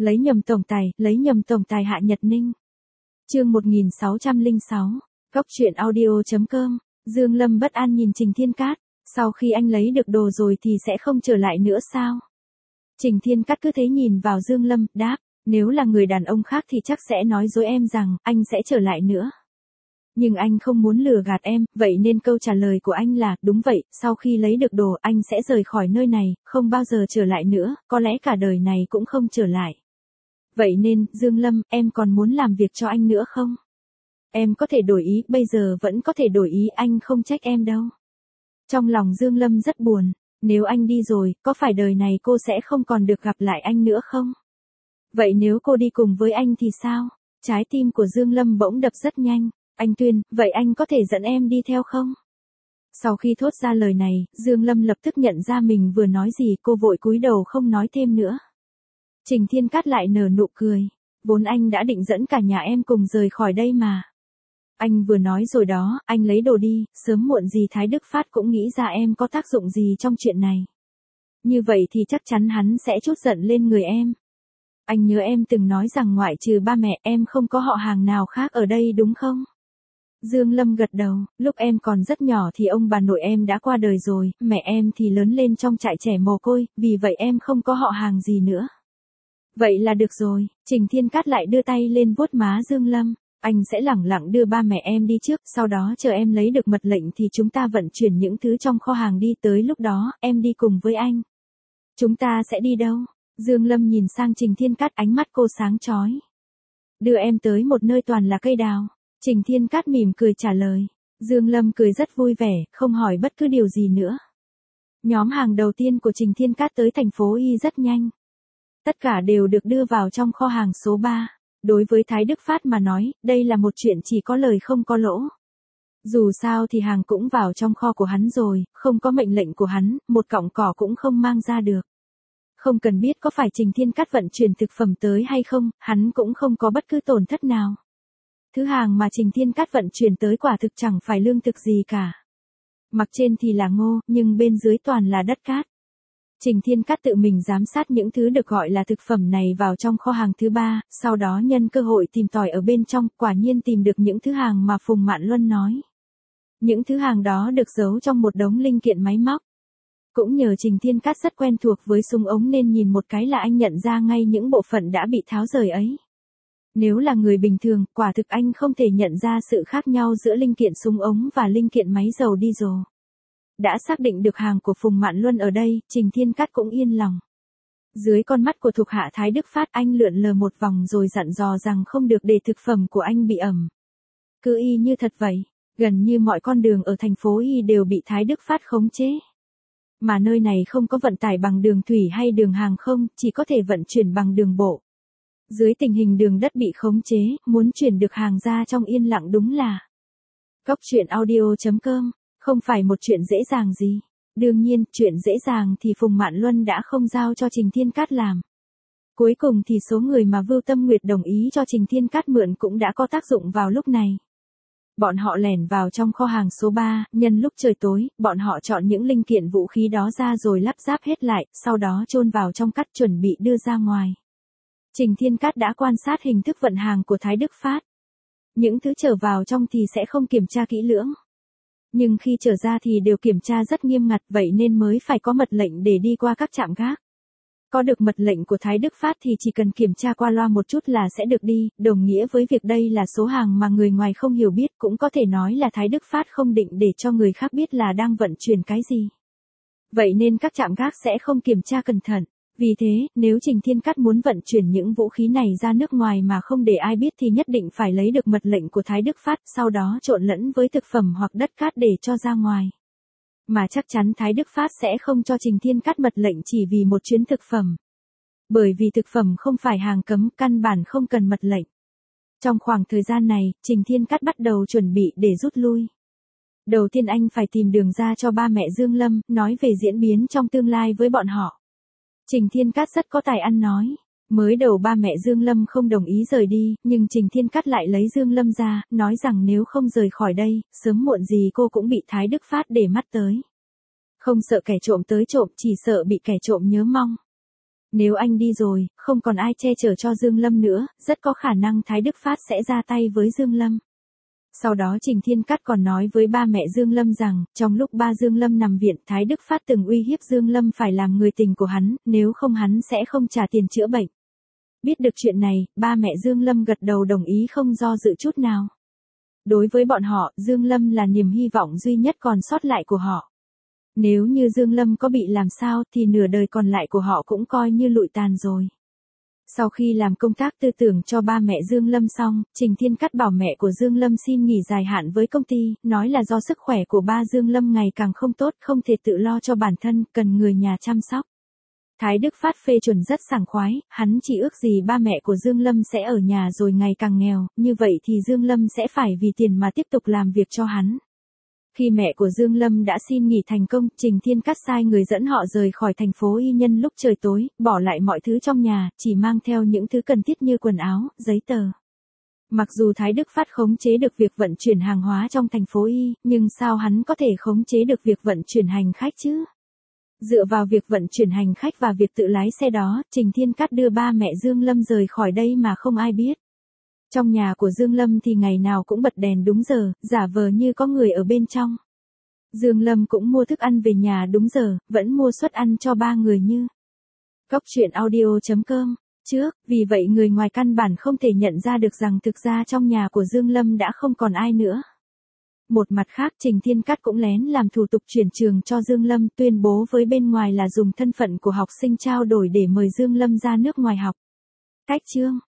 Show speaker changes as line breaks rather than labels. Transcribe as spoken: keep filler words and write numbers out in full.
Lấy nhầm tổng tài, lấy nhầm tổng tài Hạ Nhật Ninh. Chương một nghìn sáu trăm lẻ sáu, Góc truyện audio.com, Dương Lâm bất an nhìn Trình Thiên Cát, sau khi anh lấy được đồ rồi thì sẽ không trở lại nữa sao? Trình Thiên Cát cứ thế nhìn vào Dương Lâm, đáp, nếu là người đàn ông khác thì chắc sẽ nói dối em rằng, anh sẽ trở lại nữa. Nhưng anh không muốn lừa gạt em, vậy nên câu trả lời của anh là, đúng vậy, sau khi lấy được đồ anh sẽ rời khỏi nơi này, không bao giờ trở lại nữa, có lẽ cả đời này cũng không trở lại. Vậy nên, Dương Lâm, em còn muốn làm việc cho anh nữa không? Em có thể đổi ý, bây giờ vẫn có thể đổi ý, anh không trách em đâu. Trong lòng Dương Lâm rất buồn, nếu anh đi rồi, có phải đời này cô sẽ không còn được gặp lại anh nữa không? Vậy nếu cô đi cùng với anh thì sao? Trái tim của Dương Lâm bỗng đập rất nhanh, anh Tuyên, vậy anh có thể dẫn em đi theo không? Sau khi thốt ra lời này, Dương Lâm lập tức nhận ra mình vừa nói gì, cô vội cúi đầu không nói thêm nữa. Trình Thiên Cát lại nở nụ cười, vốn anh đã định dẫn cả nhà em cùng rời khỏi đây mà. Anh vừa nói rồi đó, anh lấy đồ đi, sớm muộn gì Thái Đức Phát cũng nghĩ ra em có tác dụng gì trong chuyện này. Như vậy thì chắc chắn hắn sẽ trút giận lên người em. Anh nhớ em từng nói rằng ngoại trừ ba mẹ em không có họ hàng nào khác ở đây đúng không? Dương Lâm gật đầu, lúc em còn rất nhỏ thì ông bà nội em đã qua đời rồi, mẹ em thì lớn lên trong trại trẻ mồ côi, vì vậy em không có họ hàng gì nữa. Vậy là được rồi, Trình Thiên Cát lại đưa tay lên vuốt má Dương Lâm, anh sẽ lẳng lặng đưa ba mẹ em đi trước, sau đó chờ em lấy được mật lệnh thì chúng ta vận chuyển những thứ trong kho hàng đi, tới lúc đó, em đi cùng với anh. Chúng ta sẽ đi đâu? Dương Lâm nhìn sang Trình Thiên Cát, ánh mắt cô sáng chói. Đưa em tới một nơi toàn là cây đào. Trình Thiên Cát mỉm cười trả lời. Dương Lâm cười rất vui vẻ, không hỏi bất cứ điều gì nữa. Nhóm hàng đầu tiên của Trình Thiên Cát tới thành phố Y rất nhanh. Tất cả đều được đưa vào trong kho hàng số ba. Đối với Thái Đức Phát mà nói, đây là một chuyện chỉ có lời không có lỗ. Dù sao thì hàng cũng vào trong kho của hắn rồi, không có mệnh lệnh của hắn, một cọng cỏ cũng không mang ra được. Không cần biết có phải Trình Thiên Cát vận chuyển thực phẩm tới hay không, hắn cũng không có bất cứ tổn thất nào. Thứ hàng mà Trình Thiên Cát vận chuyển tới quả thực chẳng phải lương thực gì cả. Mặt trên thì là ngô, nhưng bên dưới toàn là đất cát. Trình Thiên Cát tự mình giám sát những thứ được gọi là thực phẩm này vào trong kho hàng thứ ba, sau đó nhân cơ hội tìm tòi ở bên trong, quả nhiên tìm được những thứ hàng mà Phùng Mạn Luân nói. Những thứ hàng đó được giấu trong một đống linh kiện máy móc. Cũng nhờ Trình Thiên Cát rất quen thuộc với súng ống nên nhìn một cái là anh nhận ra ngay những bộ phận đã bị tháo rời ấy. Nếu là người bình thường, quả thực anh không thể nhận ra sự khác nhau giữa linh kiện súng ống và linh kiện máy dầu diesel. Đã xác định được hàng của Phùng Mạn Luân ở đây, Trình Thiên Cát cũng yên lòng. Dưới con mắt của thuộc hạ Thái Đức Phát, anh lượn lờ một vòng rồi dặn dò rằng không được để thực phẩm của anh bị ẩm. Cứ y như thật vậy, gần như mọi con đường ở thành phố Y đều bị Thái Đức Phát khống chế. Mà nơi này không có vận tải bằng đường thủy hay đường hàng không, chỉ có thể vận chuyển bằng đường bộ. Dưới tình hình đường đất bị khống chế, muốn chuyển được hàng ra trong yên lặng đúng là Góc truyện audio.com, không phải một chuyện dễ dàng gì. Đương nhiên, chuyện dễ dàng thì Phùng Mạn Luân đã không giao cho Trình Thiên Cát làm. Cuối cùng thì số người mà Vưu Tâm Nguyệt đồng ý cho Trình Thiên Cát mượn cũng đã có tác dụng vào lúc này. Bọn họ lẻn vào trong kho hàng số ba, nhân lúc trời tối, bọn họ chọn những linh kiện vũ khí đó ra rồi lắp ráp hết lại, sau đó chôn vào trong cát chuẩn bị đưa ra ngoài. Trình Thiên Cát đã quan sát hình thức vận hàng của Thái Đức Phát. Những thứ trở vào trong thì sẽ không kiểm tra kỹ lưỡng. Nhưng khi trở ra thì đều kiểm tra rất nghiêm ngặt, vậy nên mới phải có mật lệnh để đi qua các trạm gác. Có được mật lệnh của Thái Đức Phát thì chỉ cần kiểm tra qua loa một chút là sẽ được đi, đồng nghĩa với việc đây là số hàng mà người ngoài không hiểu biết, cũng có thể nói là Thái Đức Phát không định để cho người khác biết là đang vận chuyển cái gì. Vậy nên các trạm gác sẽ không kiểm tra cẩn thận. Vì thế, nếu Trình Thiên Cát muốn vận chuyển những vũ khí này ra nước ngoài mà không để ai biết thì nhất định phải lấy được mật lệnh của Thái Đức Phát, sau đó trộn lẫn với thực phẩm hoặc đất cát để cho ra ngoài. Mà chắc chắn Thái Đức Phát sẽ không cho Trình Thiên Cát mật lệnh chỉ vì một chuyến thực phẩm. Bởi vì thực phẩm không phải hàng cấm, căn bản không cần mật lệnh. Trong khoảng thời gian này, Trình Thiên Cát bắt đầu chuẩn bị để rút lui. Đầu tiên anh phải tìm đường ra cho ba mẹ Dương Lâm, nói về diễn biến trong tương lai với bọn họ. Trình Thiên Cát rất có tài ăn nói. Mới đầu ba mẹ Dương Lâm không đồng ý rời đi, nhưng Trình Thiên Cát lại lấy Dương Lâm ra, nói rằng nếu không rời khỏi đây, sớm muộn gì cô cũng bị Thái Đức Phát để mắt tới. Không sợ kẻ trộm tới trộm, chỉ sợ bị kẻ trộm nhớ mong. Nếu anh đi rồi, không còn ai che chở cho Dương Lâm nữa, rất có khả năng Thái Đức Phát sẽ ra tay với Dương Lâm. Sau đó Trình Thiên Cát còn nói với ba mẹ Dương Lâm rằng, trong lúc ba Dương Lâm nằm viện, Thái Đức Phát từng uy hiếp Dương Lâm phải làm người tình của hắn, nếu không hắn sẽ không trả tiền chữa bệnh. Biết được chuyện này, ba mẹ Dương Lâm gật đầu đồng ý không do dự chút nào. Đối với bọn họ, Dương Lâm là niềm hy vọng duy nhất còn sót lại của họ. Nếu như Dương Lâm có bị làm sao thì nửa đời còn lại của họ cũng coi như lụi tàn rồi. Sau khi làm công tác tư tưởng cho ba mẹ Dương Lâm xong, Trình Thiên Cát bảo mẹ của Dương Lâm xin nghỉ dài hạn với công ty, nói là do sức khỏe của ba Dương Lâm ngày càng không tốt, không thể tự lo cho bản thân, cần người nhà chăm sóc. Thái Đức Phát phê chuẩn rất sảng khoái, hắn chỉ ước gì ba mẹ của Dương Lâm sẽ ở nhà rồi ngày càng nghèo, như vậy thì Dương Lâm sẽ phải vì tiền mà tiếp tục làm việc cho hắn. Khi mẹ của Dương Lâm đã xin nghỉ thành công, Trình Thiên Cát sai người dẫn họ rời khỏi thành phố Y Nhân lúc trời tối, bỏ lại mọi thứ trong nhà, chỉ mang theo những thứ cần thiết như quần áo, giấy tờ. Mặc dù Thái Đức Phát khống chế được việc vận chuyển hàng hóa trong thành phố Y, nhưng sao hắn có thể khống chế được việc vận chuyển hành khách chứ? Dựa vào việc vận chuyển hành khách và việc tự lái xe đó, Trình Thiên Cát đưa ba mẹ Dương Lâm rời khỏi đây mà không ai biết. Trong nhà của Dương Lâm thì ngày nào cũng bật đèn đúng giờ, giả vờ như có người ở bên trong. Dương Lâm cũng mua thức ăn về nhà đúng giờ, vẫn mua suất ăn cho ba người như. Góc truyện audio chấm com trước, vì vậy người ngoài căn bản không thể nhận ra được rằng thực ra trong nhà của Dương Lâm đã không còn ai nữa. Một mặt khác Trình Thiên Cát cũng lén làm thủ tục chuyển trường cho Dương Lâm, tuyên bố với bên ngoài là dùng thân phận của học sinh trao đổi để mời Dương Lâm ra nước ngoài học. Cách chương